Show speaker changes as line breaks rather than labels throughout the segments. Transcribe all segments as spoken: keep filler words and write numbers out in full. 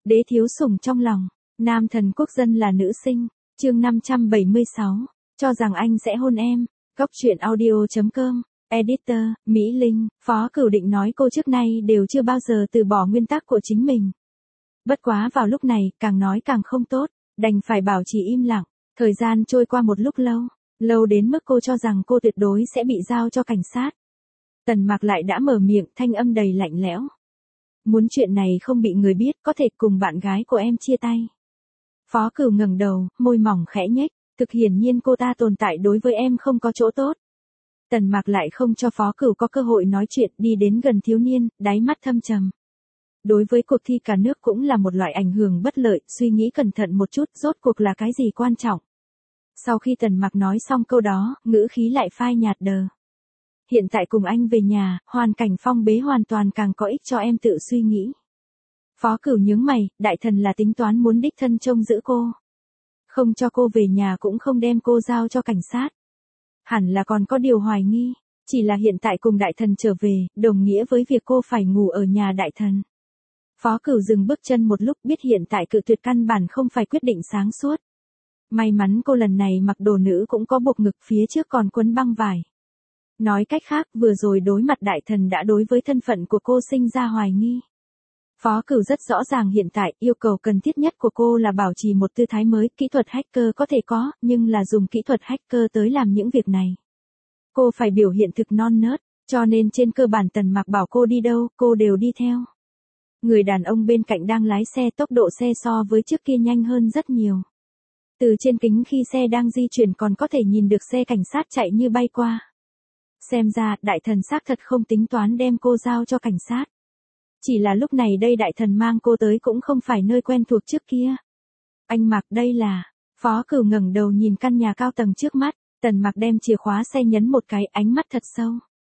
Đế thiếu sủng trong lòng, nam thần quốc dân là nữ sinh, chương năm trăm bảy mươi sáu, cho rằng anh sẽ hôn em, góc truyện audio chấm com, editor, Mỹ Linh, Phó Cửu định nói cô trước nay đều chưa bao giờ từ bỏ nguyên tắc của chính mình. Bất quá vào lúc này, càng nói càng không tốt, đành phải bảo trì im lặng, thời gian trôi qua một lúc lâu, lâu đến mức cô cho rằng cô tuyệt đối sẽ bị giao cho cảnh sát. Tần Mạc lại đã mở miệng, thanh âm đầy lạnh lẽo. Muốn chuyện này không bị người biết, có thể cùng bạn gái của em chia tay. Phó Cửu ngẩng đầu, môi mỏng khẽ nhếch, thực hiển nhiên cô ta tồn tại đối với em không có chỗ tốt. Tần Mạc lại không cho Phó Cửu có cơ hội nói chuyện, đi đến gần thiếu niên, đáy mắt thâm trầm. Đối với cuộc thi cả nước cũng là một loại ảnh hưởng bất lợi, suy nghĩ cẩn thận một chút, rốt cuộc là cái gì quan trọng. Sau khi Tần Mạc nói xong câu đó, ngữ khí lại phai nhạt đờ. Hiện tại cùng anh về nhà, hoàn cảnh phong bế hoàn toàn càng có ích cho em tự suy nghĩ. Phó Cửu nhướng mày, đại thần là tính toán muốn đích thân trông giữ cô. Không cho cô về nhà cũng không đem cô giao cho cảnh sát. Hẳn là còn có điều hoài nghi, chỉ là hiện tại cùng đại thần trở về, đồng nghĩa với việc cô phải ngủ ở nhà đại thần. Phó Cửu dừng bước chân một lúc, biết hiện tại cự tuyệt căn bản không phải quyết định sáng suốt. May mắn cô lần này mặc đồ nữ cũng có buộc ngực, phía trước còn quấn băng vải. Nói cách khác, vừa rồi đối mặt đại thần đã đối với thân phận của cô sinh ra hoài nghi. Phó Cửu rất rõ ràng hiện tại, yêu cầu cần thiết nhất của cô là bảo trì một tư thái mới, kỹ thuật hacker có thể có, nhưng là dùng kỹ thuật hacker tới làm những việc này. Cô phải biểu hiện thực non nớt, cho nên trên cơ bản Tần Mạc bảo cô đi đâu, cô đều đi theo. Người đàn ông bên cạnh đang lái xe, tốc độ xe so với trước kia nhanh hơn rất nhiều. Từ trên kính khi xe đang di chuyển còn có thể nhìn được xe cảnh sát chạy như bay qua. Xem ra, đại thần xác thật không tính toán đem cô giao cho cảnh sát. Chỉ là lúc này đây đại thần mang cô tới cũng không phải nơi quen thuộc trước kia. Anh Mạc, đây là... Phó Cửu ngẩng đầu nhìn căn nhà cao tầng trước mắt, Tần Mạc đem chìa khóa xe nhấn một cái, ánh mắt thật sâu.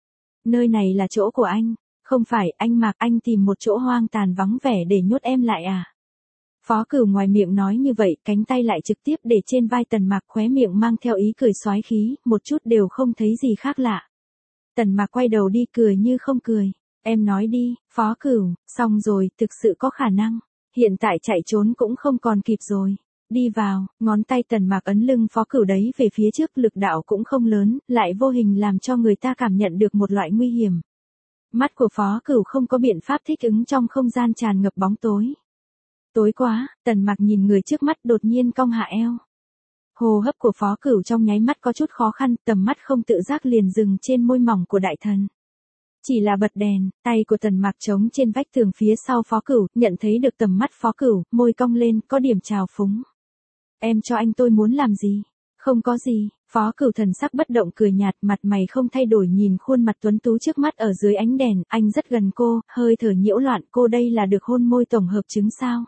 Nơi này là chỗ của anh. Không phải, anh Mạc, anh tìm một chỗ hoang tàn vắng vẻ để nhốt em lại à? Phó Cửu ngoài miệng nói như vậy, cánh tay lại trực tiếp để trên vai Tần Mạc, khóe miệng mang theo ý cười xoái khí, một chút đều không thấy gì khác lạ. Tần Mạc quay đầu đi, cười như không cười. Em nói đi, Phó Cửu, xong rồi, thực sự có khả năng. Hiện tại chạy trốn cũng không còn kịp rồi. Đi vào, ngón tay Tần Mạc ấn lưng Phó Cửu đấy về phía trước, lực đạo cũng không lớn, lại vô hình làm cho người ta cảm nhận được một loại nguy hiểm. Mắt của Phó Cửu không có biện pháp thích ứng trong không gian tràn ngập bóng tối. Tối quá, Tần Mạc nhìn người trước mắt đột nhiên cong hạ eo. Hô hấp của Phó Cửu trong nháy mắt có chút khó khăn, tầm mắt không tự giác liền dừng trên môi mỏng của đại thần. Chỉ là bật đèn, tay của Tần Mạc chống trên vách tường phía sau Phó Cửu, nhận thấy được tầm mắt Phó Cửu, môi cong lên, có điểm trào phúng. Em cho anh tôi muốn làm gì? Không có gì, Phó Cửu thần sắc bất động cười nhạt, mặt mày không thay đổi nhìn khuôn mặt tuấn tú trước mắt ở dưới ánh đèn, anh rất gần cô, hơi thở nhiễu loạn, cô đây là được hôn môi tổng hợp chứng sao?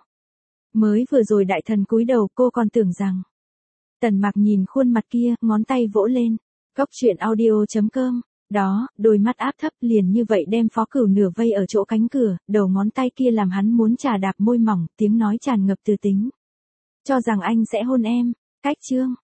Mới vừa rồi đại thần cúi đầu, cô còn tưởng rằng. Tần Mạc nhìn khuôn mặt kia, ngón tay vỗ lên. Góc truyện audio chấm com. Đó, đôi mắt áp thấp liền như vậy đem Phó Cửu nửa vây ở chỗ cánh cửa, đầu ngón tay kia làm hắn muốn chà đạp môi mỏng, tiếng nói tràn ngập từ tính. Cho rằng anh sẽ hôn em. Cách chương.